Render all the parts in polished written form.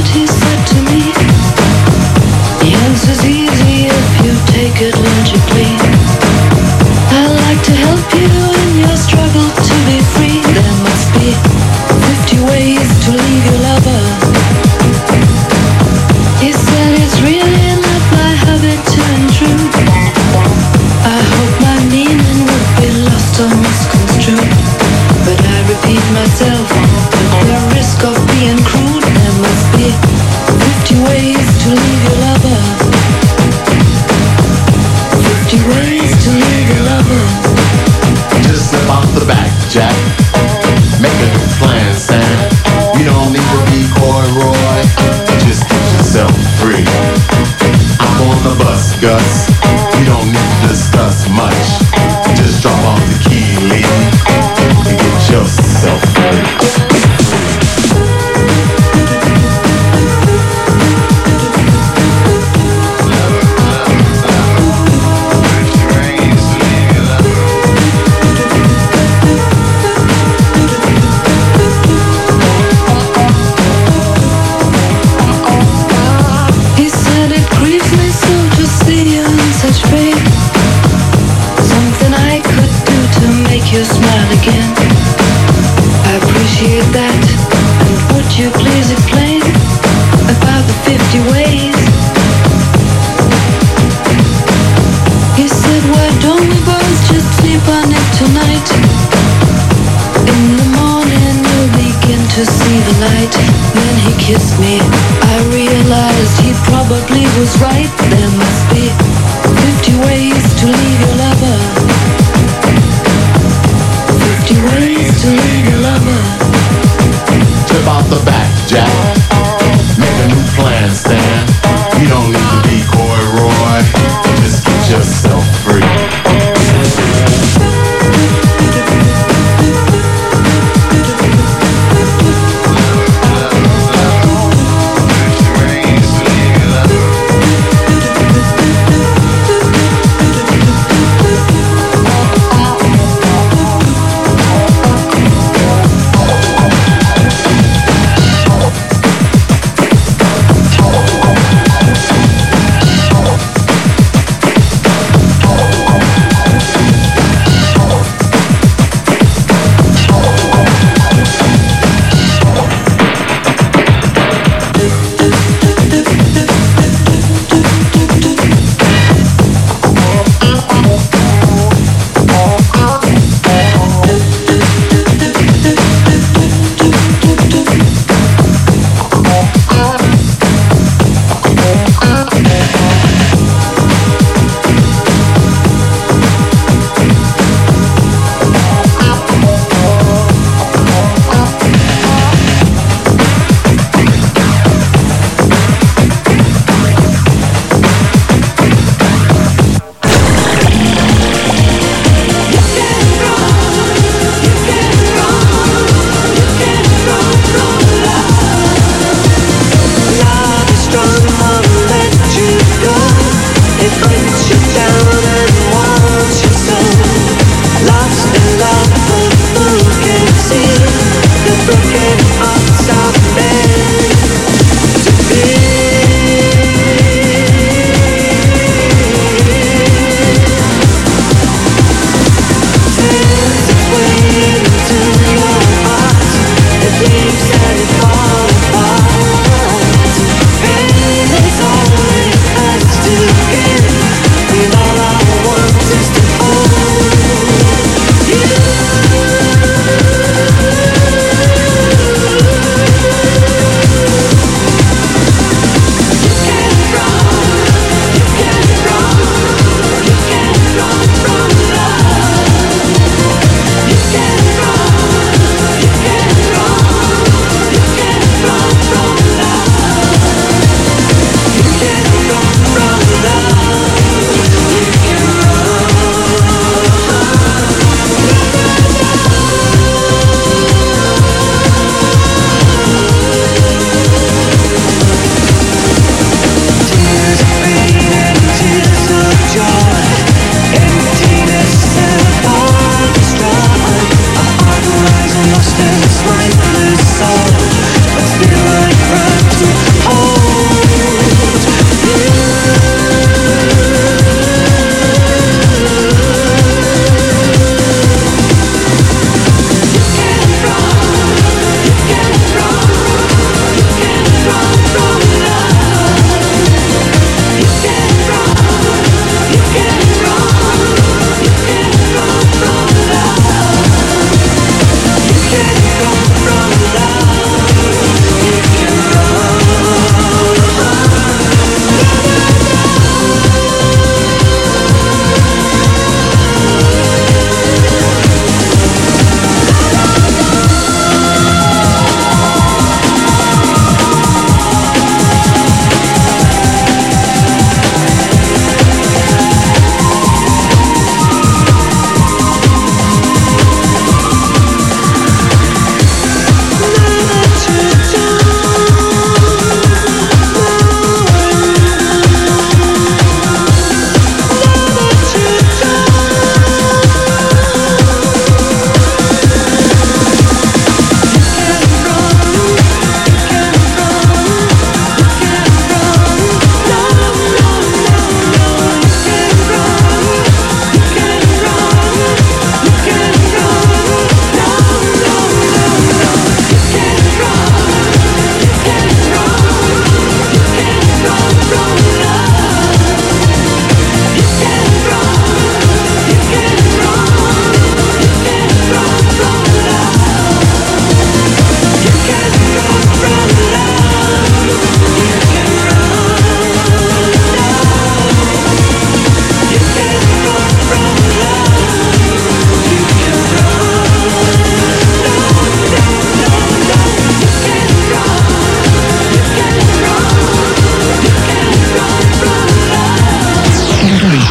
he said to me. The answer's easy if you take it logically. I like to help you in your struggle to be free. There must be 50 ways to leave your lover. He said it's really not my habit to intrude. I hope my meaning would be lost or misconstrued, but I repeat myself, at the risk of being crude. There must be 50 ways to leave your lover. 50 ways to leave your lover. Just step out the back, Jack. Make a new plan, Sam. You don't need to be Coy Roy. Just get yourself free. I'm on the bus, Gus. We don't need to discuss much. Just drop off the key, lady, and get yourself free. You smile again. I appreciate that. And would you please explain about the 50 ways? He said, why don't we both just sleep on it tonight? In the morning you'll begin to see the light. Then he kissed me. I realized he probably was right. There must be 50 ways to leave your lover. 50 ways to leave your lover. Trip out the back, Jack. Make a new plan, Stan. You don't need to be Coy Roy. Just get yourself free.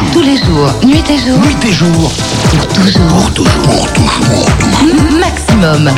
Tous les jours, nuit et jour. Nuit et jour. Pour toujours. Pour toujours. Pour toujours. Maximum.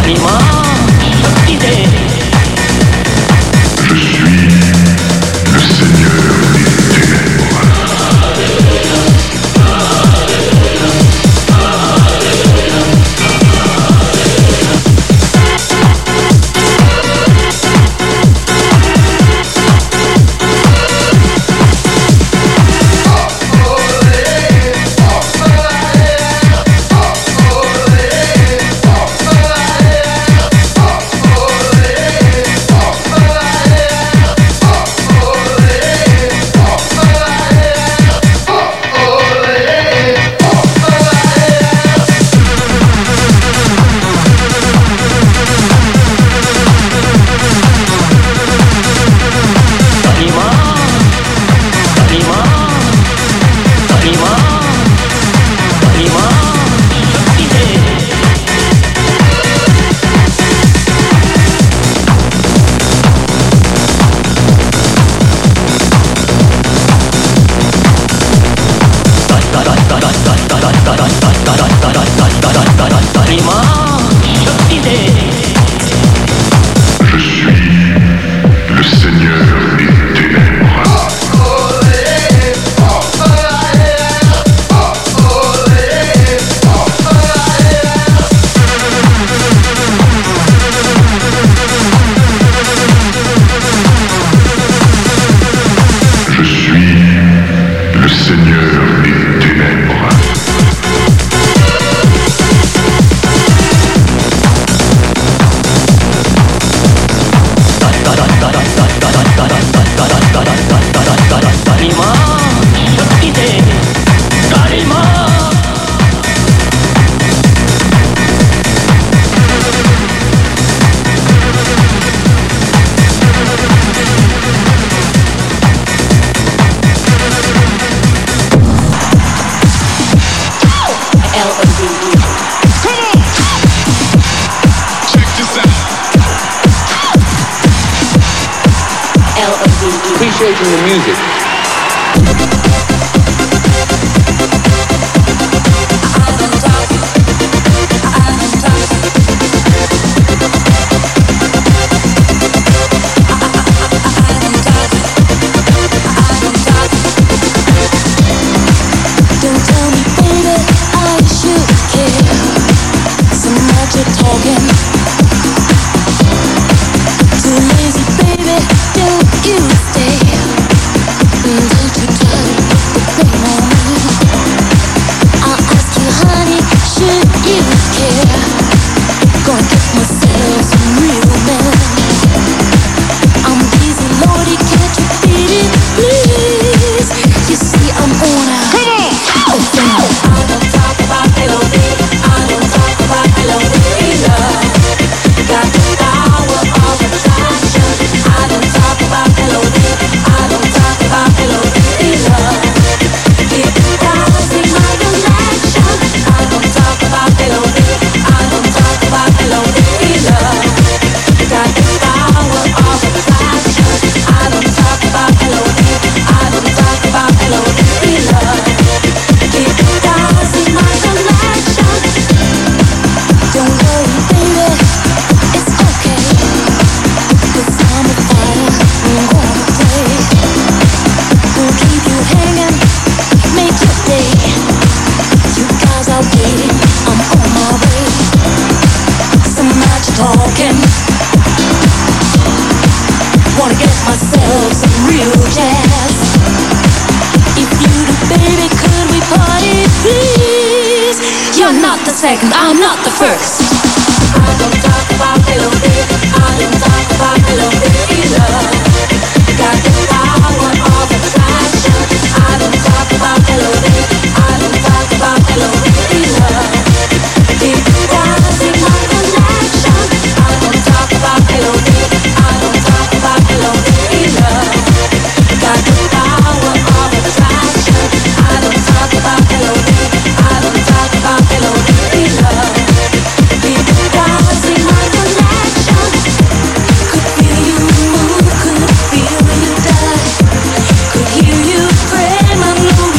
Appreciating the music. Don't tell me, baby, I should care. So much you're talking. Too lazy, baby, don't you stay. Don't you try to put the blame on me. I'll ask you, honey, should you care? Gonna get myself some real men. I'm busy, Lordy, can't you beat it, please? You see, I'm on a I don't talk about L.O.V. I don't talk about L.O.V. love. Got the power of attraction. I don't talk about L.O.V. I don't talk about L.O.V. love. Keep rising my connection. I don't talk about L.O.V. I don't talk about L.O.V. love. Got the power of attraction. I don't talk about L.O.V. I don't talk about L.O.V. love. Keep rising my connection. Don't worry, baby, it's okay. 'Cause I'm a fighter, I'm gonna play. We'll keep you hanging, make your day. You guys are waiting, I'm on my way. So much talking. Wanna get myself some real jazz. If you do, baby, could we party, please? You're not the second, I'm not the first. I don't talk about L.O.V. I don't talk about L.O.V. love. Got the power of attraction. I don't talk about L.O.V. I don't talk about L.O.V. love. Keep rising my connection. I don't talk about L.O.V. I don't talk about L.O.V. love. Got the power of attraction. I don't talk about L.O.V. I don't talk about L.O.V. love. Keep rising my connection. Could feel you move, could feel you die. Could hear you pray, my Lord.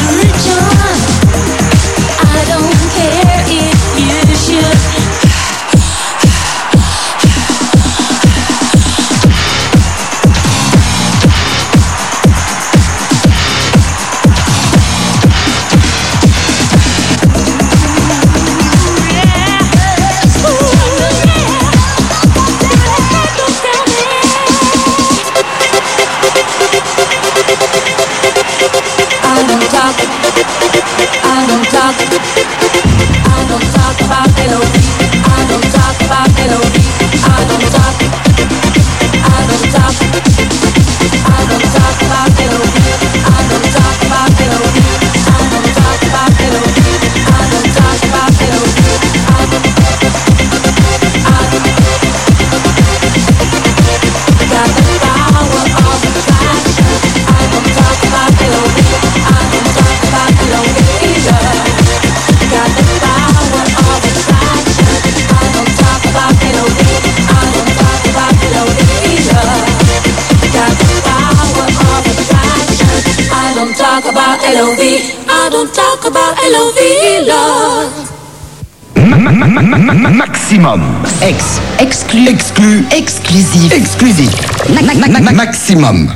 Maximum. Exclu. Exclusif. Maximum.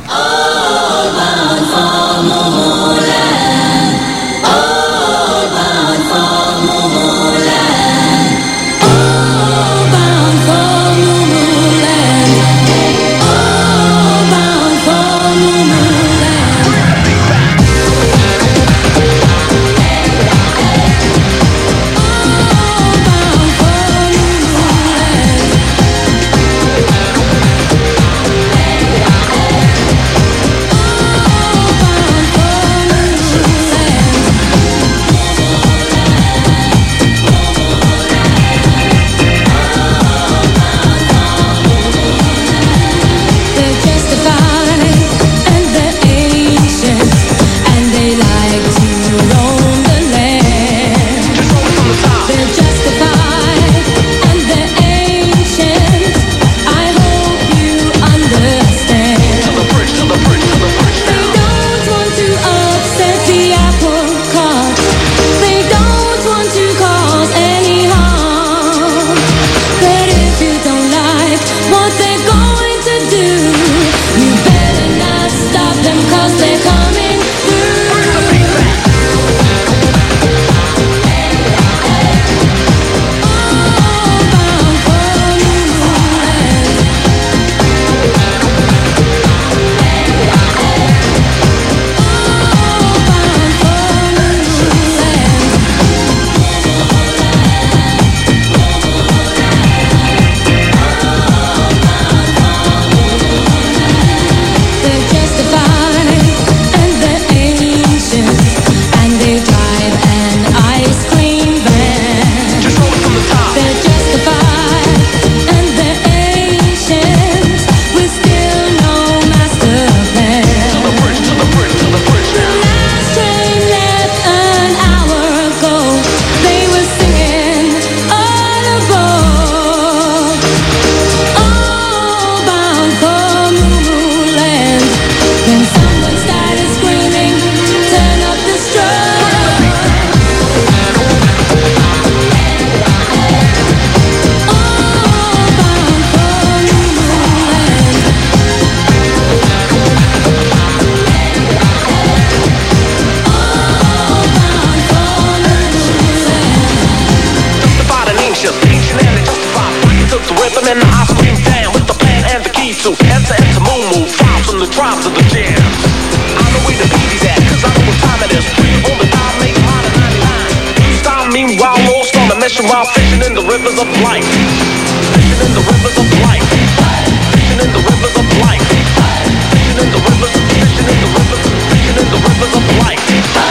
While fishing in the rivers of life, fishing in the rivers of life, fishing in the rivers of life, fishing in the rivers, fishing in the rivers, fishing in the rivers of life.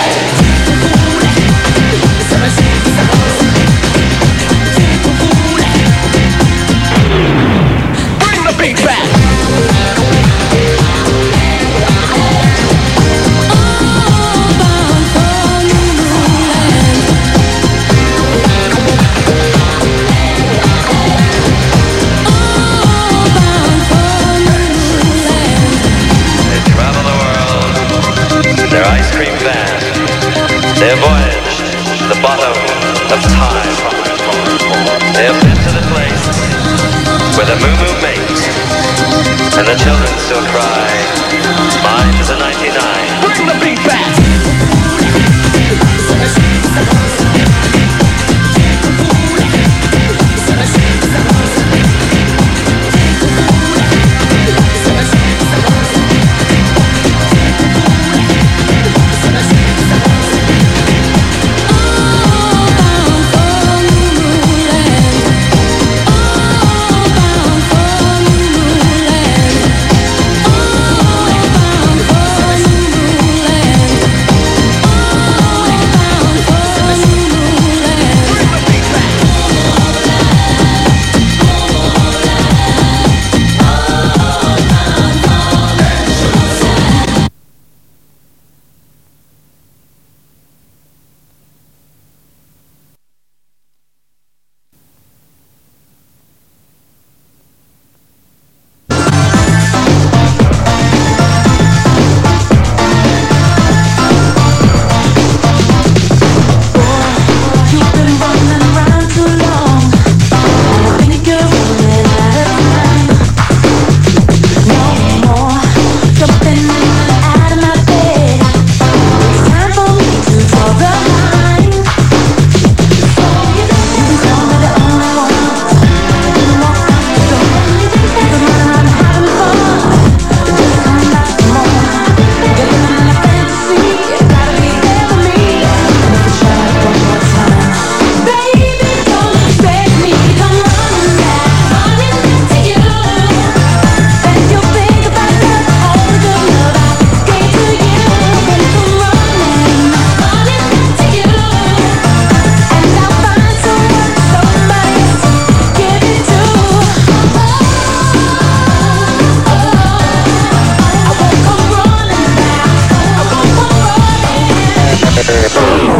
Bring the beat back. Their ice cream van, their voyage to the bottom of time. They have been to the place where the moo-moo mates and the children still cry, mine is a 99. Bring the beat back.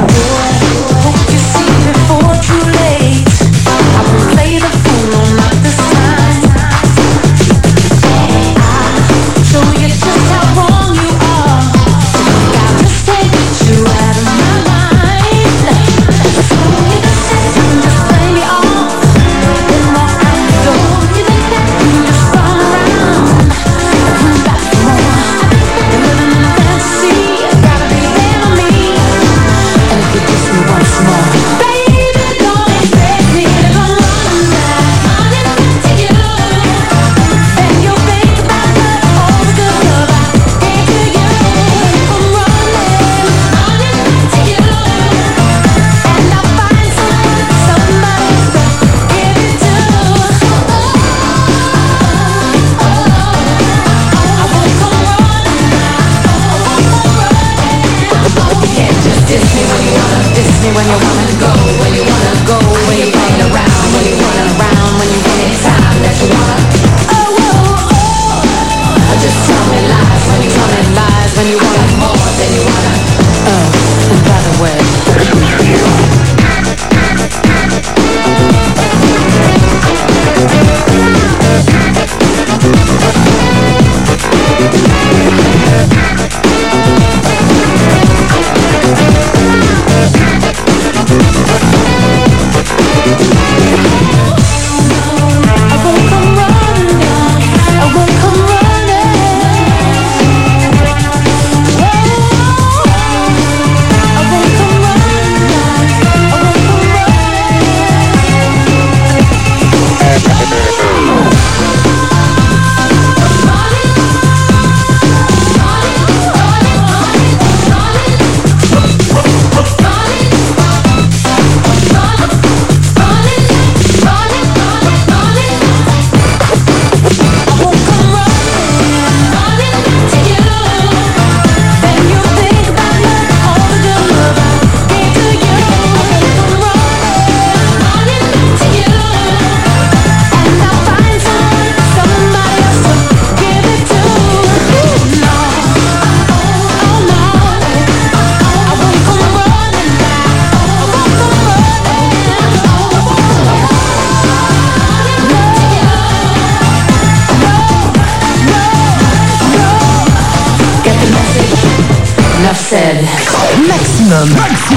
said maximum.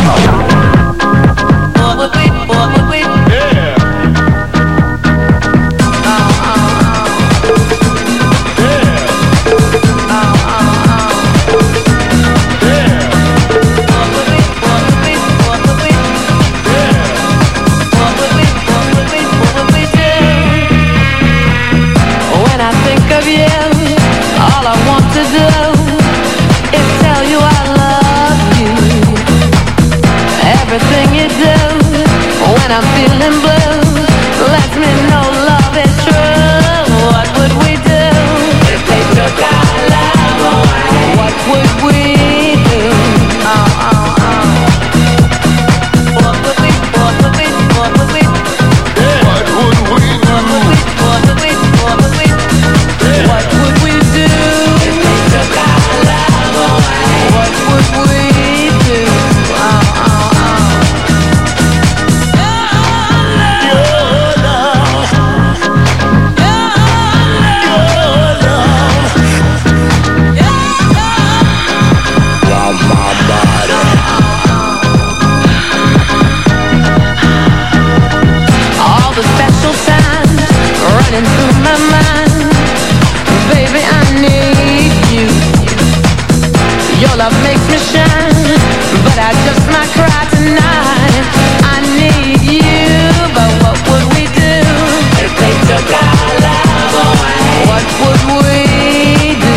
Everything you do when I'm feeling blue lets me know love is true. What would we do if they took our love away? What would we do? What would we do? What would we do? What would we do if they took our love away? What would we do? Running through my mind, baby, I need you. Your love makes me shine, but I just might cry tonight. I need you, but what would we do if they took our love away? What would we do?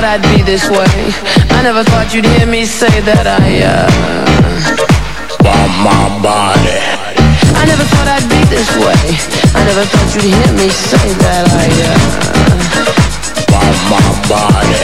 I'd be this way. I never thought you'd hear me say that I want my body. I never thought I'd be this way. I never thought you'd hear me say that I want my body.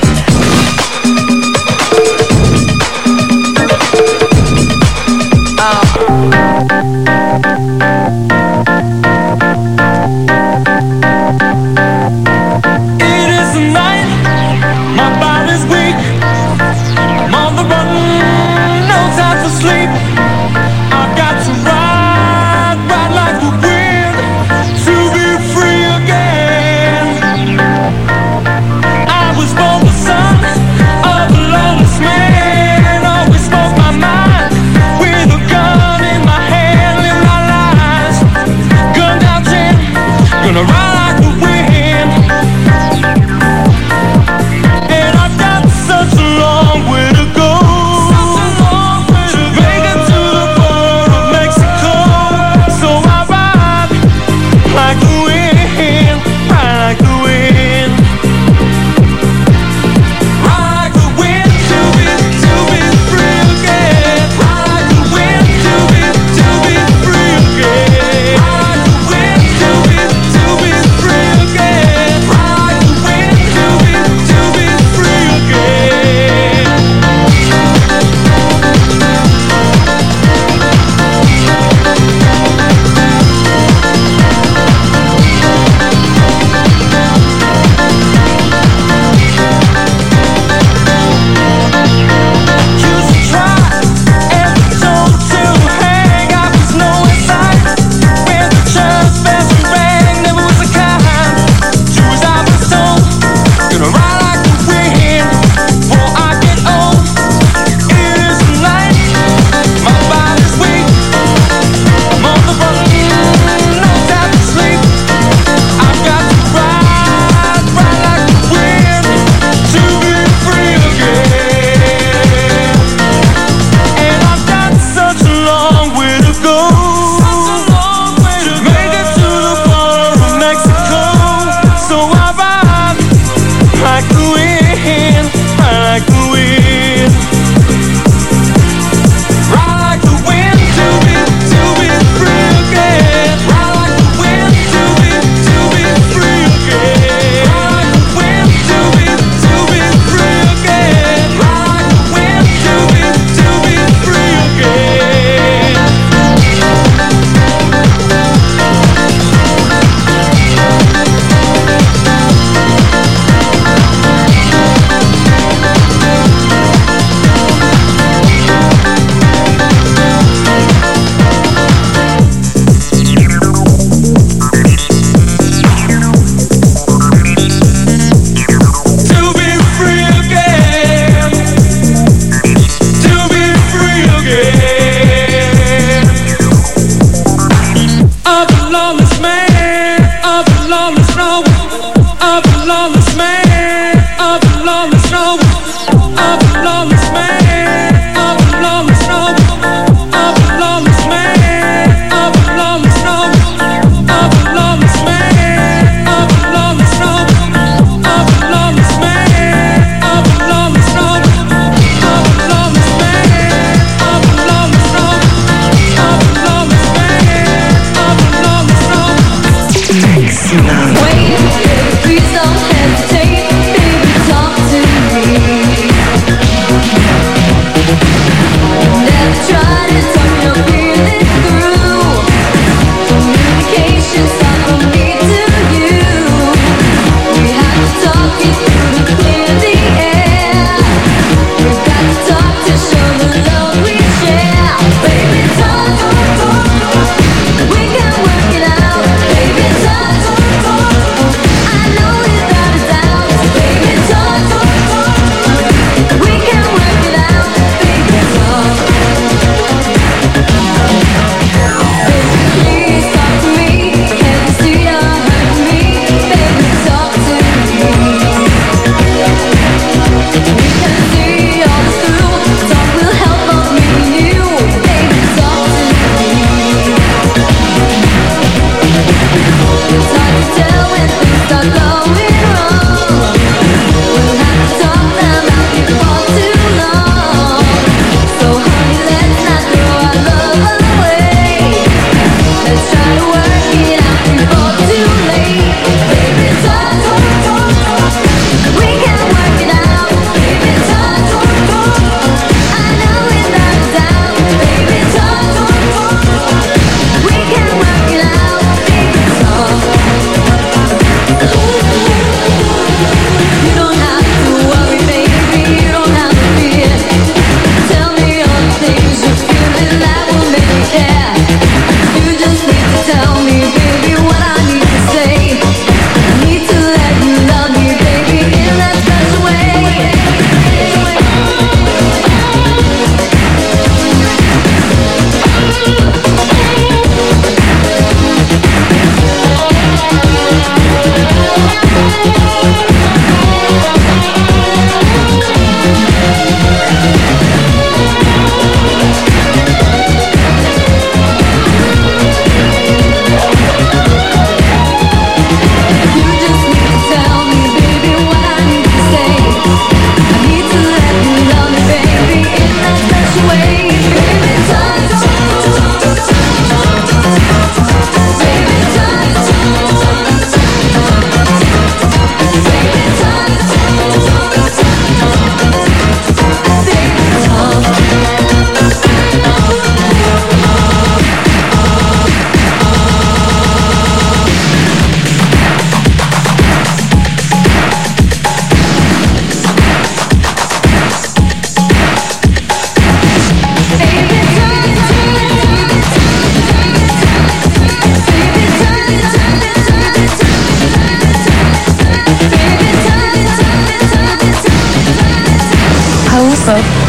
It is the night, my body's weak. I'm on the run, no time for sleep. I've got to ride like the wind to be free again. I was born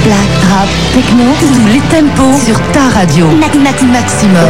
black, rap, techno, tous les tempos sur ta radio. Maximum.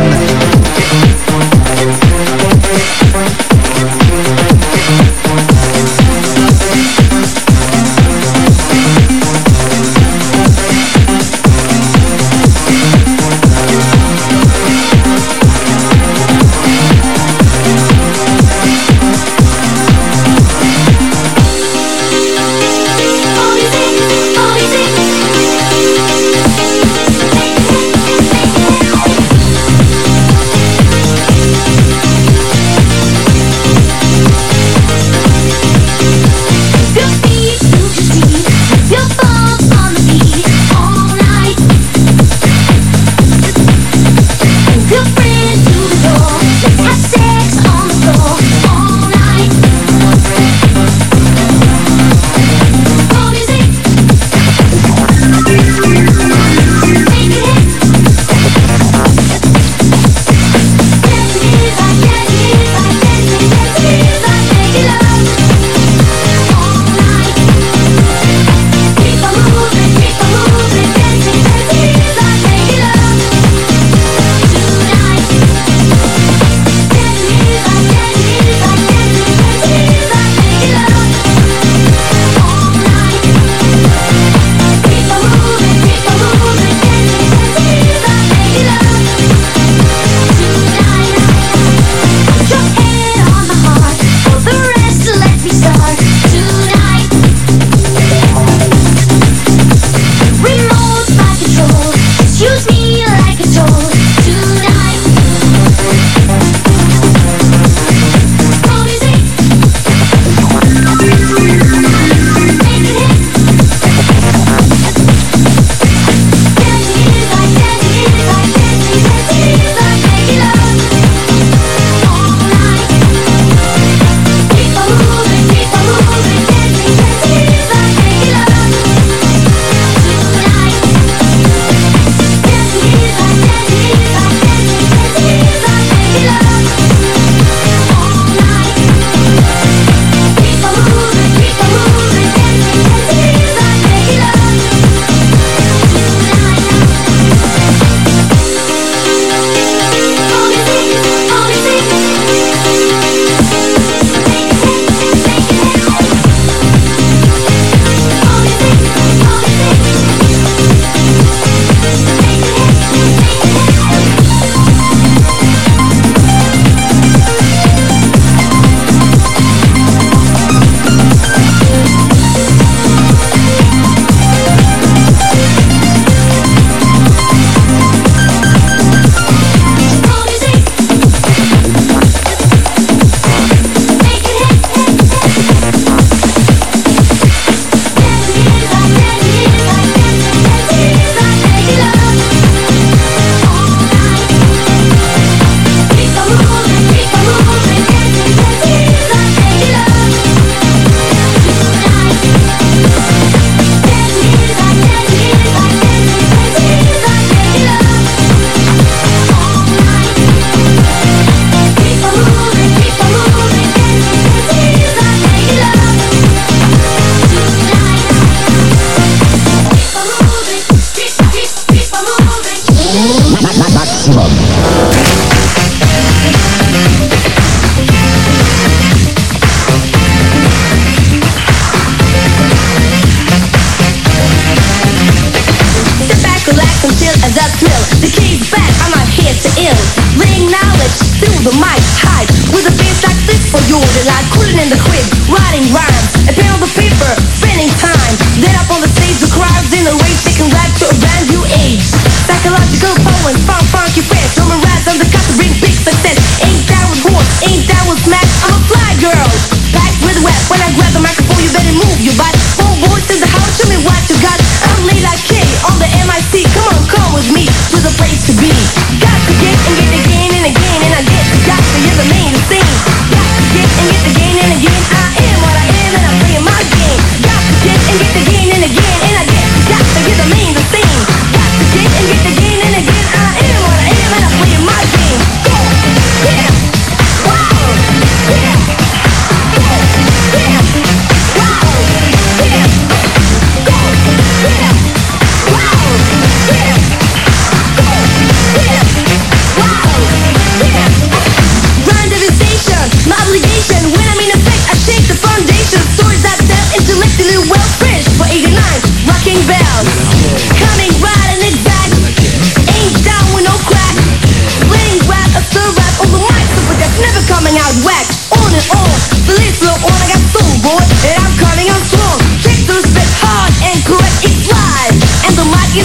Come with me to the place to be. Got to get and get again and again, and I get got to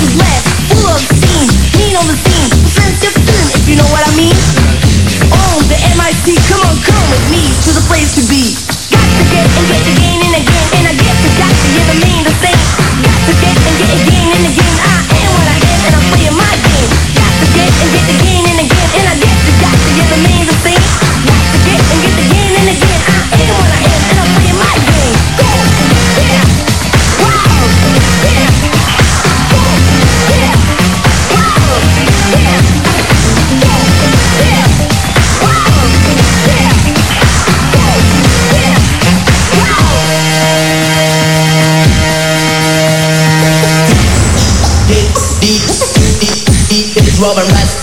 is blast, full of steam, mean on the scene, friendship feeling, if you know what I mean. The MIC, come with me to the place to be. Got to get again and again, and I get to yeah, the mean the same. Got to get again and again, I am what I am, and I'm playing my game. Got to get again and again, and I get to yeah, the mean the same. Got to get again and again, I am what I am, and I'm playing my game. Go, yeah, wow, yeah, go, yeah, wow, yeah, go, yeah. Drum and rest.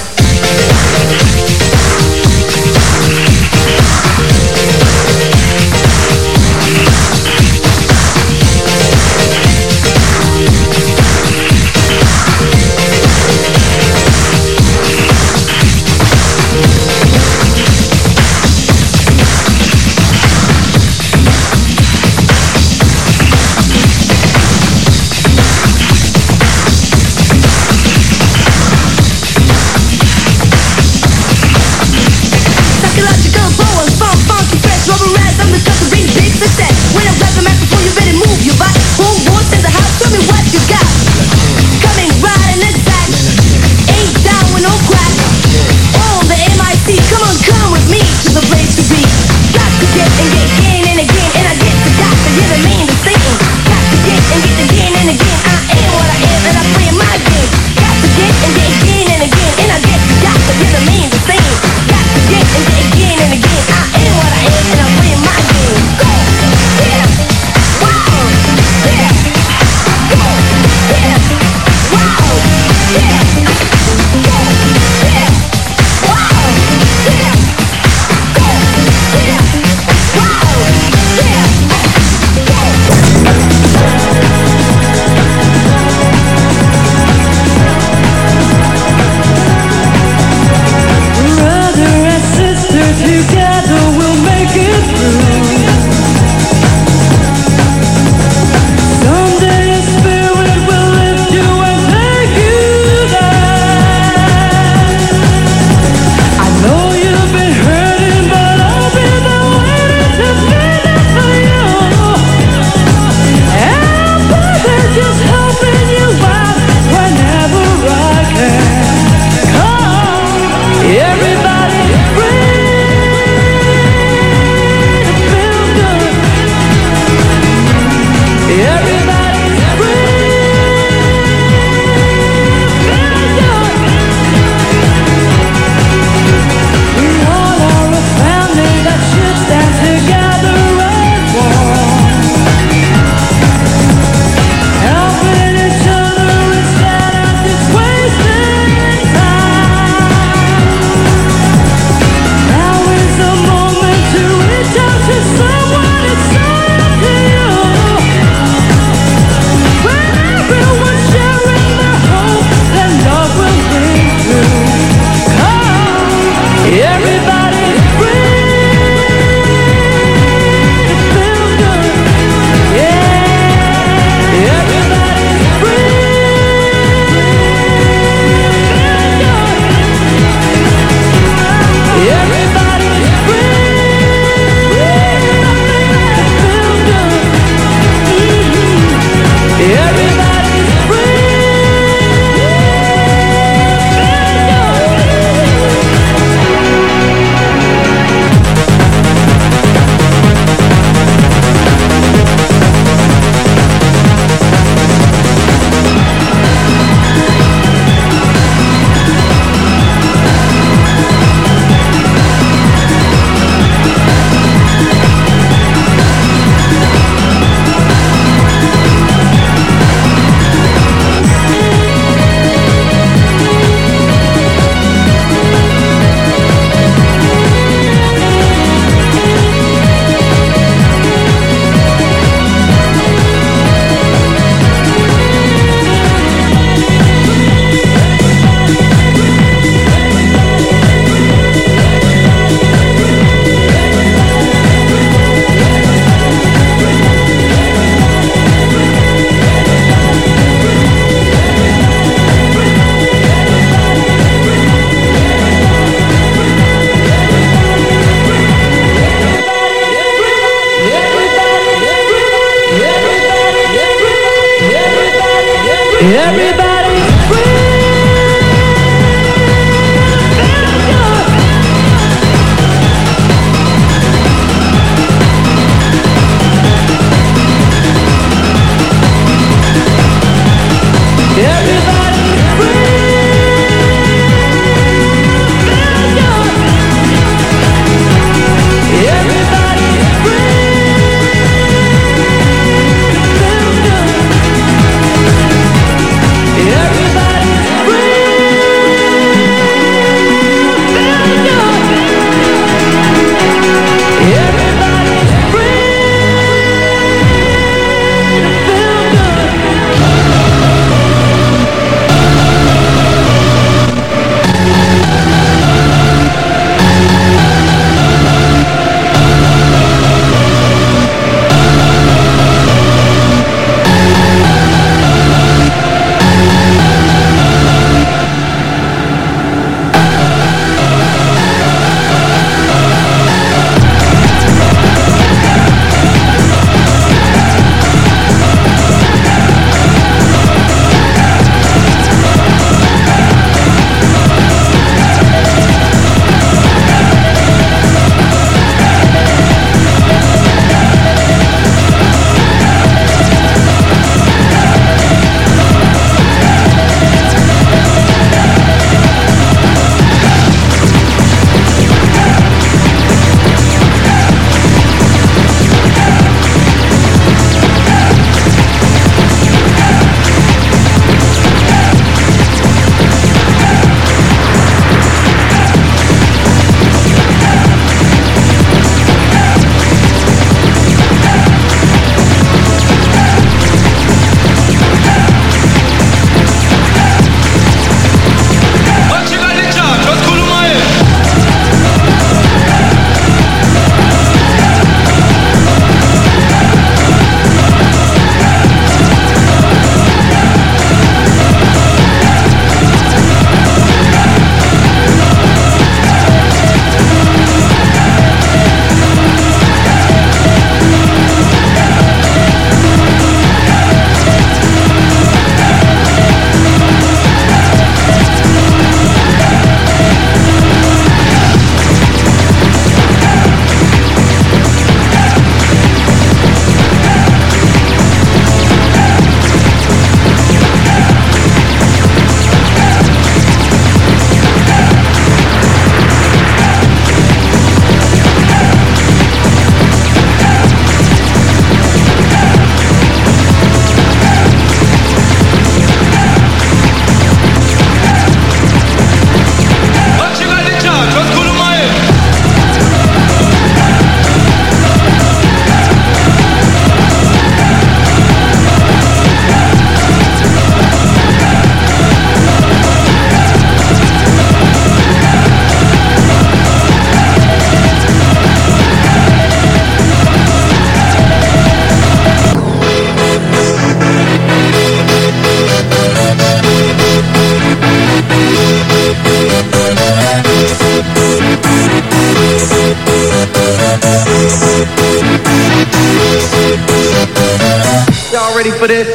ready for this?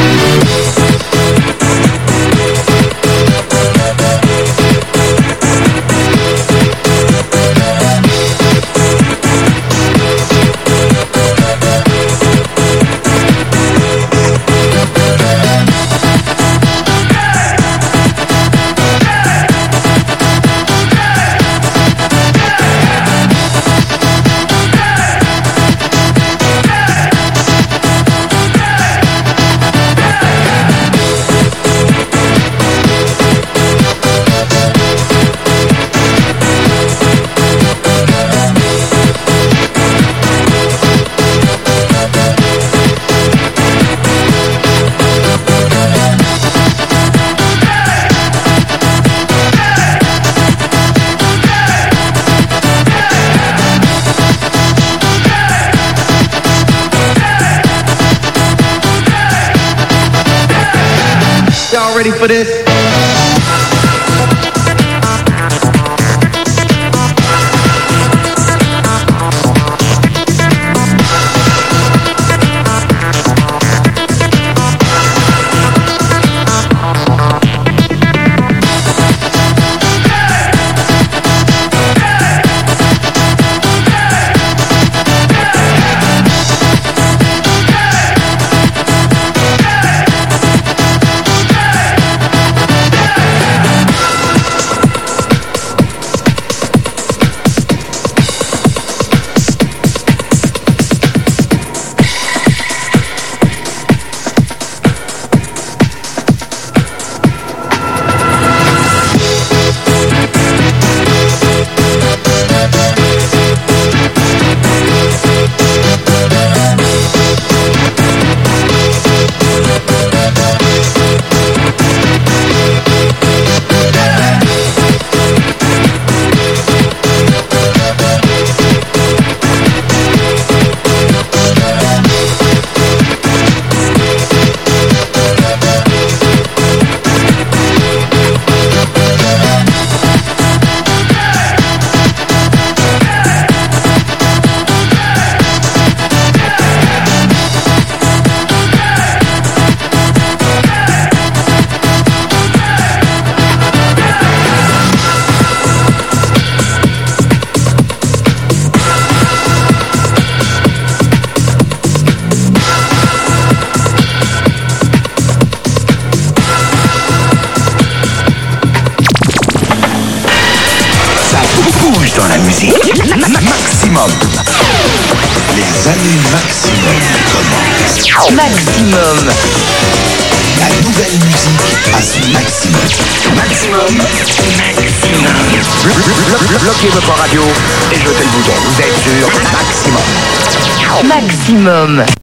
Y'all ready for this? Dans la musique. Maximum. Les années maximum commencent. Maximum. La nouvelle musique à son maximum. Maximum. Bloquez votre radio et jetez le bouton. Vous êtes sur Maximum. Maximum.